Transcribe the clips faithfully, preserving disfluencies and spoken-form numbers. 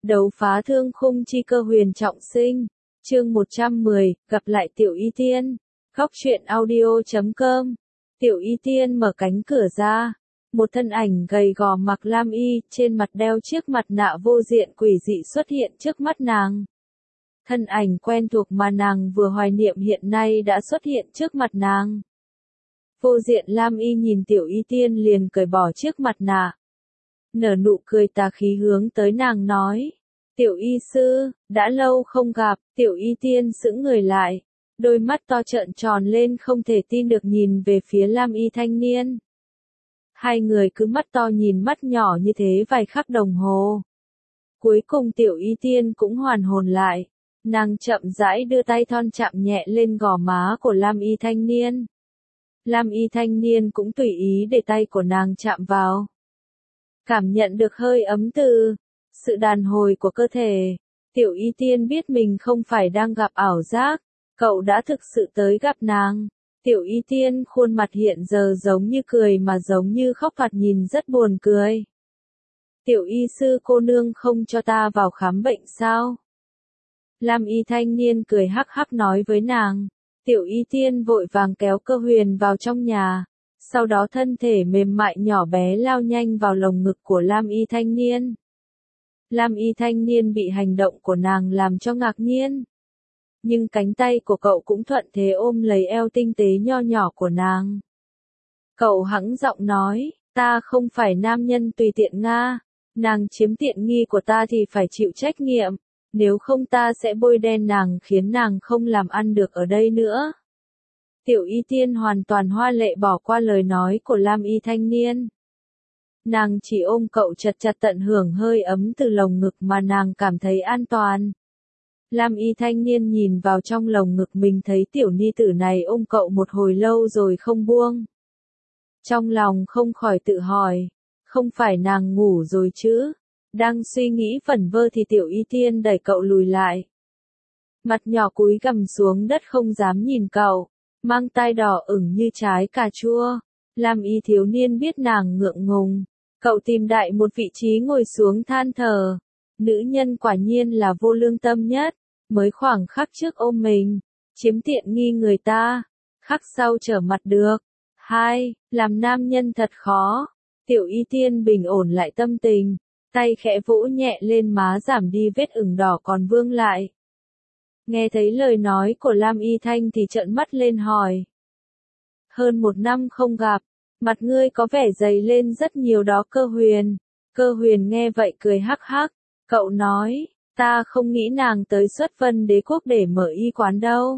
Đấu phá thương khung chi cơ huyền trọng sinh. Chương một trăm mười, gặp lại Tiểu Y Tiên. Góc truyện audio chấm com. Tiểu Y Tiên mở cánh cửa ra. Một thân ảnh gầy gò mặc lam y, trên mặt đeo chiếc mặt nạ vô diện quỷ dị xuất hiện trước mắt nàng. Thân ảnh quen thuộc mà nàng vừa hoài niệm hiện nay đã xuất hiện trước mặt nàng. Vô diện lam y nhìn Tiểu Y Tiên liền cởi bỏ chiếc mặt nạ. Nở nụ cười tà khí hướng tới nàng nói. Tiểu y sư, đã lâu không gặp. Tiểu Y Tiên sững người lại. Đôi mắt to trợn tròn lên không thể tin được nhìn về phía lam y thanh niên. Hai người cứ mắt to nhìn mắt nhỏ như thế vài khắc đồng hồ. Cuối cùng Tiểu Y Tiên cũng hoàn hồn lại. Nàng chậm rãi đưa tay thon chạm nhẹ lên gò má của lam y thanh niên. Lam y thanh niên cũng tùy ý để tay của nàng chạm vào. Cảm nhận được hơi ấm từ sự đàn hồi của cơ thể. Tiểu Y Tiên biết mình không phải đang gặp ảo giác. Cậu đã thực sự tới gặp nàng. Tiểu Y Tiên khuôn mặt hiện giờ giống như cười mà giống như khóc, thoạt nhìn rất buồn cười. Tiểu y sư cô nương không cho ta vào khám bệnh sao? Lam y thanh niên cười hắc hắc nói với nàng. Tiểu Y Tiên vội vàng kéo Cơ Huyền vào trong nhà. Sau đó thân thể mềm mại nhỏ bé lao nhanh vào lồng ngực của Lam y thanh niên. Lam y thanh niên bị hành động của nàng làm cho ngạc nhiên. Nhưng cánh tay của cậu cũng thuận thế ôm lấy eo tinh tế nho nhỏ của nàng. Cậu hắng giọng nói, ta không phải nam nhân tùy tiện Nga. Nàng chiếm tiện nghi của ta thì phải chịu trách nhiệm. Nếu không ta sẽ bôi đen nàng khiến nàng không làm ăn được ở đây nữa. Tiểu Y Tiên hoàn toàn hoa lệ bỏ qua lời nói của Lam y thanh niên. Nàng chỉ ôm cậu chặt chặt tận hưởng hơi ấm từ lồng ngực mà nàng cảm thấy an toàn. Lam y thanh niên nhìn vào trong lồng ngực mình thấy tiểu ni tử này ôm cậu một hồi lâu rồi không buông. Trong lòng không khỏi tự hỏi, không phải nàng ngủ rồi chứ? Đang suy nghĩ vẩn vơ thì Tiểu Y Tiên đẩy cậu lùi lại. Mặt nhỏ cúi gằm xuống đất không dám nhìn cậu, mang tai đỏ ửng như trái cà chua. Lam y thiếu niên biết nàng ngượng ngùng, cậu tìm đại một vị trí ngồi xuống than thở. Nữ nhân quả nhiên là vô lương tâm nhất, mới khoảng khắc trước ôm mình, chiếm tiện nghi người ta, khắc sau trở mặt được. Hai, làm nam nhân thật khó. Tiểu Y Tiên bình ổn lại tâm tình, tay khẽ vỗ nhẹ lên má giảm đi vết ửng đỏ còn vương lại. Nghe thấy lời nói của Lam y thanh thì trợn mắt lên hỏi. Hơn một năm không gặp, mặt ngươi có vẻ dày lên rất nhiều đó Cơ Huyền. Cơ Huyền nghe vậy cười hắc hắc. Cậu nói, ta không nghĩ nàng tới Xuất Vân Đế quốc để mở y quán đâu.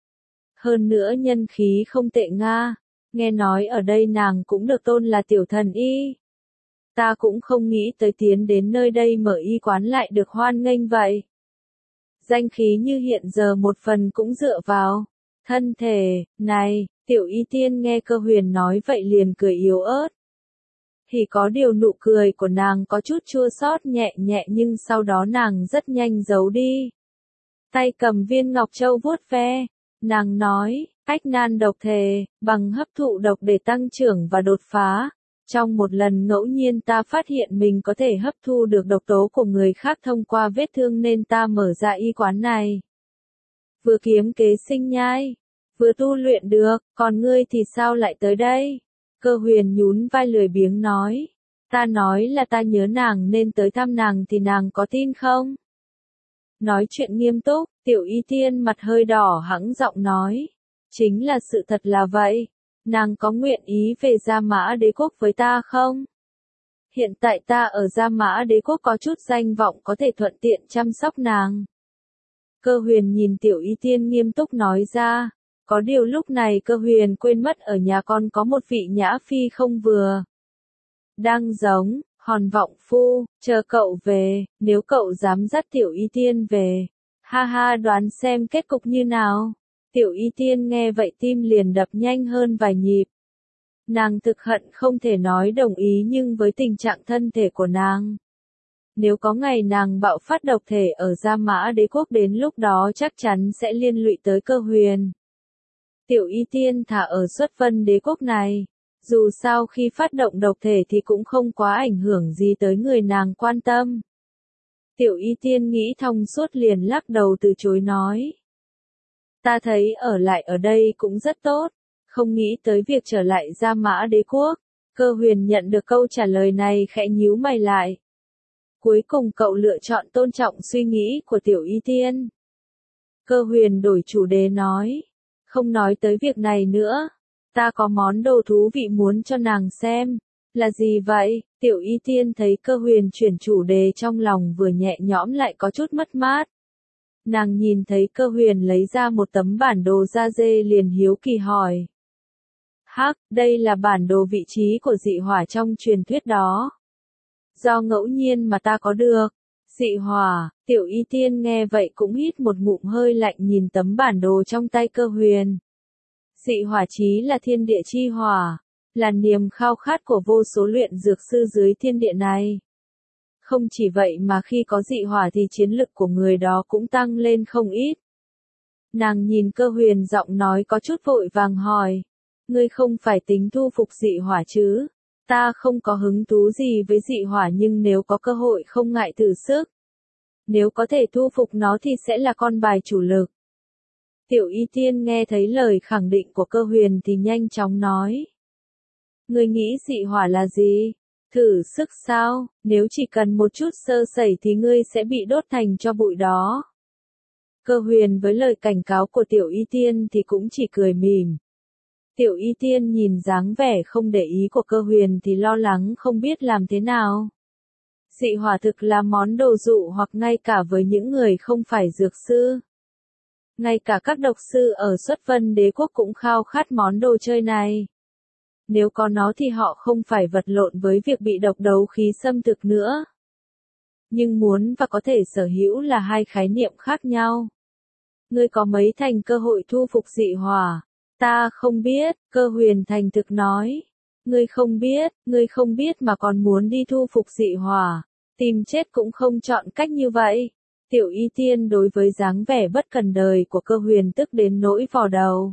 Hơn nữa nhân khí không tệ Nga, nghe nói ở đây nàng cũng được tôn là tiểu thần y. Ta cũng không nghĩ tới tiến đến nơi đây mở y quán lại được hoan nghênh vậy. Danh khí như hiện giờ một phần cũng dựa vào thân thể. Này, Tiểu Y Tiên nghe Cơ Huyền nói vậy liền cười yếu ớt. Thì có điều nụ cười của nàng có chút chua xót nhẹ nhẹ nhưng sau đó nàng rất nhanh giấu đi. Tay cầm viên ngọc châu vuốt ve, nàng nói, cách nan độc thể, bằng hấp thụ độc để tăng trưởng và đột phá. Trong một lần ngẫu nhiên ta phát hiện mình có thể hấp thu được độc tố của người khác thông qua vết thương nên ta mở ra y quán này. Vừa kiếm kế sinh nhai, vừa tu luyện được, còn ngươi thì sao lại tới đây? Cơ Huyền nhún vai lười biếng nói. Ta nói là ta nhớ nàng nên tới thăm nàng thì nàng có tin không? Nói chuyện nghiêm túc, Tiểu Y Tiên mặt hơi đỏ hẵng giọng nói. Chính là sự thật là vậy. Nàng có nguyện ý về Gia Mã Đế quốc với ta không? Hiện tại ta ở Gia Mã Đế quốc có chút danh vọng có thể thuận tiện chăm sóc nàng. Cơ Huyền nhìn Tiểu Y Tiên nghiêm túc nói ra. Có điều lúc này Cơ Huyền quên mất ở nhà con có một vị nhã phi không vừa. Đang giống, hòn vọng phu, chờ cậu về, nếu cậu dám dắt Tiểu Y Tiên về. Ha ha đoán xem kết cục như nào. Tiểu Y Tiên nghe vậy tim liền đập nhanh hơn vài nhịp. Nàng thực hận không thể nói đồng ý nhưng với tình trạng thân thể của nàng. Nếu có ngày nàng bạo phát độc thể ở Gia Mã Đế quốc đến lúc đó chắc chắn sẽ liên lụy tới Cơ Huyền. Tiểu Y Tiên thả ở Xuất Vân Đế quốc này. Dù sao khi phát động độc thể thì cũng không quá ảnh hưởng gì tới người nàng quan tâm. Tiểu Y Tiên nghĩ thông suốt liền lắc đầu từ chối nói. Ta thấy ở lại ở đây cũng rất tốt, không nghĩ tới việc trở lại Gia Mã Đế Quốc. Cơ Huyền nhận được câu trả lời này khẽ nhíu mày lại. Cuối cùng cậu lựa chọn tôn trọng suy nghĩ của Tiểu Y Tiên. Cơ Huyền đổi chủ đề nói. Không nói tới việc này nữa. Ta có món đồ thú vị muốn cho nàng xem. Là gì vậy? Tiểu Y Tiên thấy Cơ Huyền chuyển chủ đề trong lòng vừa nhẹ nhõm lại có chút mất mát. Nàng nhìn thấy Cơ Huyền lấy ra một tấm bản đồ da dê liền hiếu kỳ hỏi. Hắc, đây là bản đồ vị trí của dị hỏa trong truyền thuyết đó. Do ngẫu nhiên mà ta có được. Dị hỏa, Tiểu Y Tiên nghe vậy cũng hít một ngụm hơi lạnh nhìn tấm bản đồ trong tay Cơ Huyền. Dị hỏa chí là thiên địa chi hỏa, là niềm khao khát của vô số luyện dược sư dưới thiên địa này. Không chỉ vậy mà khi có dị hỏa thì chiến lực của người đó cũng tăng lên không ít. Nàng nhìn Cơ Huyền giọng nói có chút vội vàng hỏi. Ngươi không phải tính thu phục dị hỏa chứ? Ta không có hứng thú gì với dị hỏa nhưng nếu có cơ hội không ngại thử sức. Nếu có thể thu phục nó thì sẽ là con bài chủ lực. Tiểu Y Tiên nghe thấy lời khẳng định của Cơ Huyền thì nhanh chóng nói. Ngươi nghĩ dị hỏa là gì? Thử sức sao? Nếu chỉ cần một chút sơ sẩy thì ngươi sẽ bị đốt thành tro bụi đó. Cơ Huyền với lời cảnh cáo của Tiểu Y Tiên thì cũng chỉ cười mỉm. Tiểu Y Tiên nhìn dáng vẻ không để ý của Cơ Huyền thì lo lắng không biết làm thế nào. Dị hỏa thực là món đồ dụ hoặc ngay cả với những người không phải dược sư. Ngay cả các độc sư ở Xuất Vân Đế Quốc cũng khao khát món đồ chơi này. Nếu có nó thì họ không phải vật lộn với việc bị độc đấu khí xâm thực nữa. Nhưng muốn và có thể sở hữu là hai khái niệm khác nhau. Ngươi có mấy thành cơ hội thu phục dị hỏa? Ta không biết, Cơ Huyền thành thực nói. Ngươi không biết, ngươi không biết mà còn muốn đi thu phục dị hỏa. Tìm chết cũng không chọn cách như vậy. Tiểu Y Tiên đối với dáng vẻ bất cần đời của Cơ Huyền tức đến nỗi vò đầu.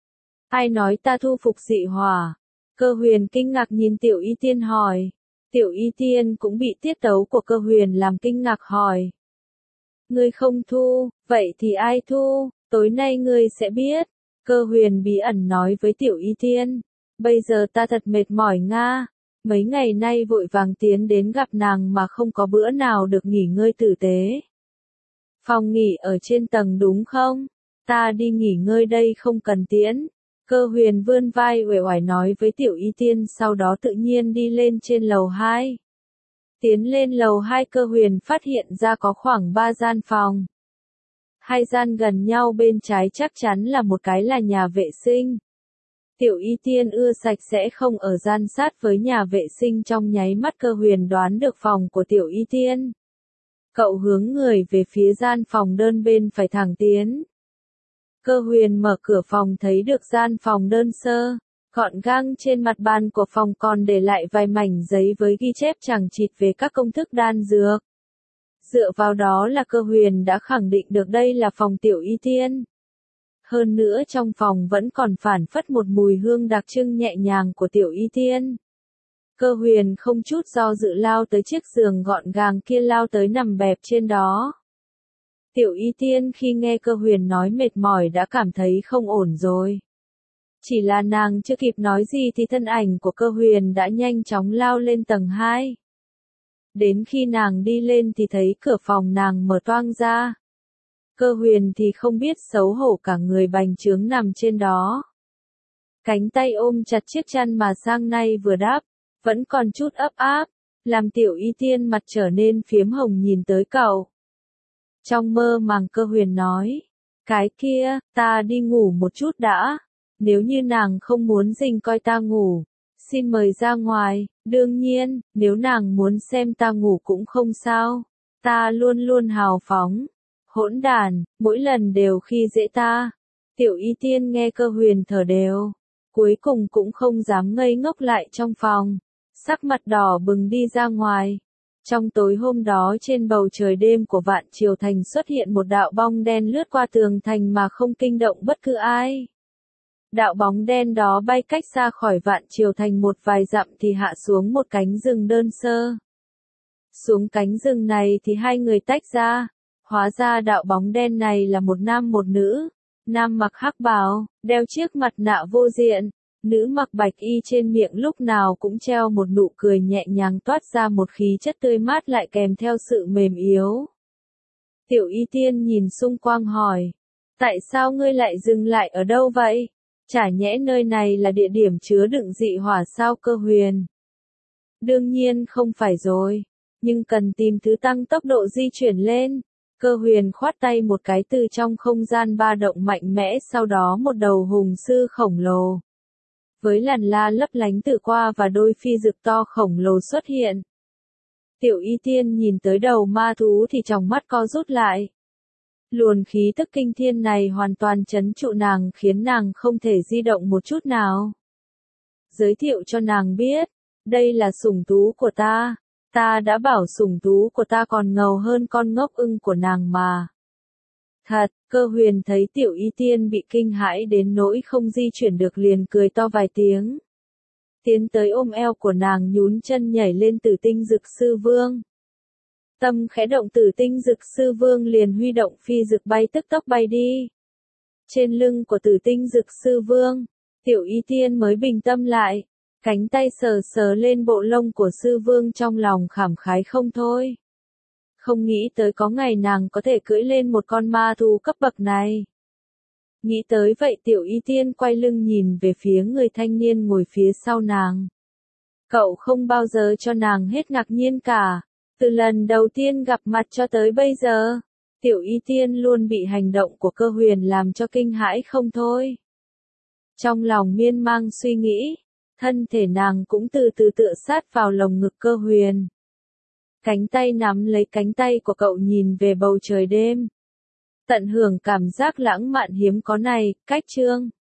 Ai nói ta thu phục dị hỏa? Cơ Huyền kinh ngạc nhìn Tiểu Y Tiên hỏi. Tiểu Y Tiên cũng bị tiết tấu của Cơ Huyền làm kinh ngạc hỏi. Ngươi không thu, vậy thì ai thu? Tối nay ngươi sẽ biết. Cơ Huyền bí ẩn nói với Tiểu Y Tiên. Bây giờ ta thật mệt mỏi nga. Mấy ngày nay vội vàng tiến đến gặp nàng mà không có bữa nào được nghỉ ngơi tử tế. Phòng nghỉ ở trên tầng đúng không? Ta đi nghỉ ngơi đây không cần tiễn. Cơ Huyền vươn vai uể oải nói với Tiểu Y Tiên sau đó tự nhiên đi lên trên lầu hai. Tiến lên lầu hai Cơ Huyền phát hiện ra có khoảng ba gian phòng. Hai gian gần nhau bên trái chắc chắn là một cái là nhà vệ sinh. Tiểu Y Tiên ưa sạch sẽ không ở gian sát với nhà vệ sinh trong nháy mắt Cơ Huyền đoán được phòng của Tiểu Y Tiên. Cậu hướng người về phía gian phòng đơn bên phải thẳng tiến. Cơ Huyền mở cửa phòng thấy được gian phòng đơn sơ, gọn gàng trên mặt bàn của phòng còn để lại vài mảnh giấy với ghi chép chằng chịt về các công thức đan dược. Dựa vào đó là Cơ Huyền đã khẳng định được đây là phòng Tiểu Y Tiên. Hơn nữa trong phòng vẫn còn phản phất một mùi hương đặc trưng nhẹ nhàng của Tiểu Y Tiên. Cơ Huyền không chút do dự lao tới chiếc giường gọn gàng kia lao tới nằm bẹp trên đó. Tiểu Y Tiên khi nghe Cơ Huyền nói mệt mỏi đã cảm thấy không ổn rồi. Chỉ là nàng chưa kịp nói gì thì thân ảnh của Cơ Huyền đã nhanh chóng lao lên tầng hai. Đến khi nàng đi lên thì thấy cửa phòng nàng mở toang ra. Cơ Huyền thì không biết xấu hổ cả người bành trướng nằm trên đó. Cánh tay ôm chặt chiếc chăn mà sang nay vừa đáp, vẫn còn chút ấp áp, làm Tiểu Y Tiên mặt trở nên phiếm hồng nhìn tới cậu. Trong mơ màng Cơ Huyền nói, cái kia, ta đi ngủ một chút đã, nếu như nàng không muốn rình coi ta ngủ, xin mời ra ngoài, đương nhiên, nếu nàng muốn xem ta ngủ cũng không sao, ta luôn luôn hào phóng, hỗn đàn, mỗi lần đều khi dễ ta. Tiểu Y Tiên nghe Cơ Huyền thở đều, cuối cùng cũng không dám ngây ngốc lại trong phòng, sắc mặt đỏ bừng đi ra ngoài. Trong tối hôm đó trên bầu trời đêm của Vạn Triều Thành xuất hiện một đạo bóng đen lướt qua tường thành mà không kinh động bất cứ ai. Đạo bóng đen đó bay cách xa khỏi Vạn Triều Thành một vài dặm thì hạ xuống một cánh rừng đơn sơ. Xuống cánh rừng này thì hai người tách ra. Hóa ra đạo bóng đen này là một nam một nữ. Nam mặc hắc bào, đeo chiếc mặt nạ vô diện. Nữ mặc bạch y, trên miệng lúc nào cũng treo một nụ cười nhẹ nhàng, toát ra một khí chất tươi mát lại kèm theo sự mềm yếu. Tiểu Y Tiên nhìn xung quanh hỏi. Tại sao ngươi lại dừng lại ở đâu vậy? Chả nhẽ nơi này là địa điểm chứa đựng dị hỏa sao Cơ Huyền? Đương nhiên không phải rồi. Nhưng cần tìm thứ tăng tốc độ di chuyển lên. Cơ Huyền khoát tay một cái, từ trong không gian ba động mạnh mẽ, sau đó một đầu hùng sư khổng lồ với làn la lấp lánh tự qua và đôi phi rực to khổng lồ xuất hiện. Tiểu Y Tiên nhìn tới đầu ma thú thì tròng mắt co rút lại. Luồn khí tức kinh thiên này hoàn toàn trấn trụ nàng, khiến nàng không thể di động một chút nào. Giới thiệu cho nàng biết, đây là sủng thú của ta. Ta đã bảo sủng thú của ta còn ngầu hơn con ngốc ưng của nàng mà. Thật, Cơ Huyền thấy Tiểu Y Tiên bị kinh hãi đến nỗi không di chuyển được liền cười to vài tiếng. Tiến tới ôm eo của nàng, nhún chân nhảy lên Tử Tinh Dực Sư Vương. Tâm khẽ động, Tử Tinh Dực Sư Vương liền huy động phi dực bay tức tốc bay đi. Trên lưng của Tử Tinh Dực Sư Vương, Tiểu Y Tiên mới bình tâm lại. Cánh tay sờ sờ lên bộ lông của Sư Vương, trong lòng khảm khái không thôi. Không nghĩ tới có ngày nàng có thể cưỡi lên một con ma thú cấp bậc này. Nghĩ tới vậy, Tiểu Y Tiên quay lưng nhìn về phía người thanh niên ngồi phía sau nàng. Cậu không bao giờ cho nàng hết ngạc nhiên cả. Từ lần đầu tiên gặp mặt cho tới bây giờ, Tiểu Y Tiên luôn bị hành động của Cơ Huyền làm cho kinh hãi không thôi. Trong lòng miên man suy nghĩ, thân thể nàng cũng từ từ tựa sát vào lồng ngực Cơ Huyền. Cánh tay nắm lấy cánh tay của cậu, nhìn về bầu trời đêm. Tận hưởng cảm giác lãng mạn hiếm có này. Cách chương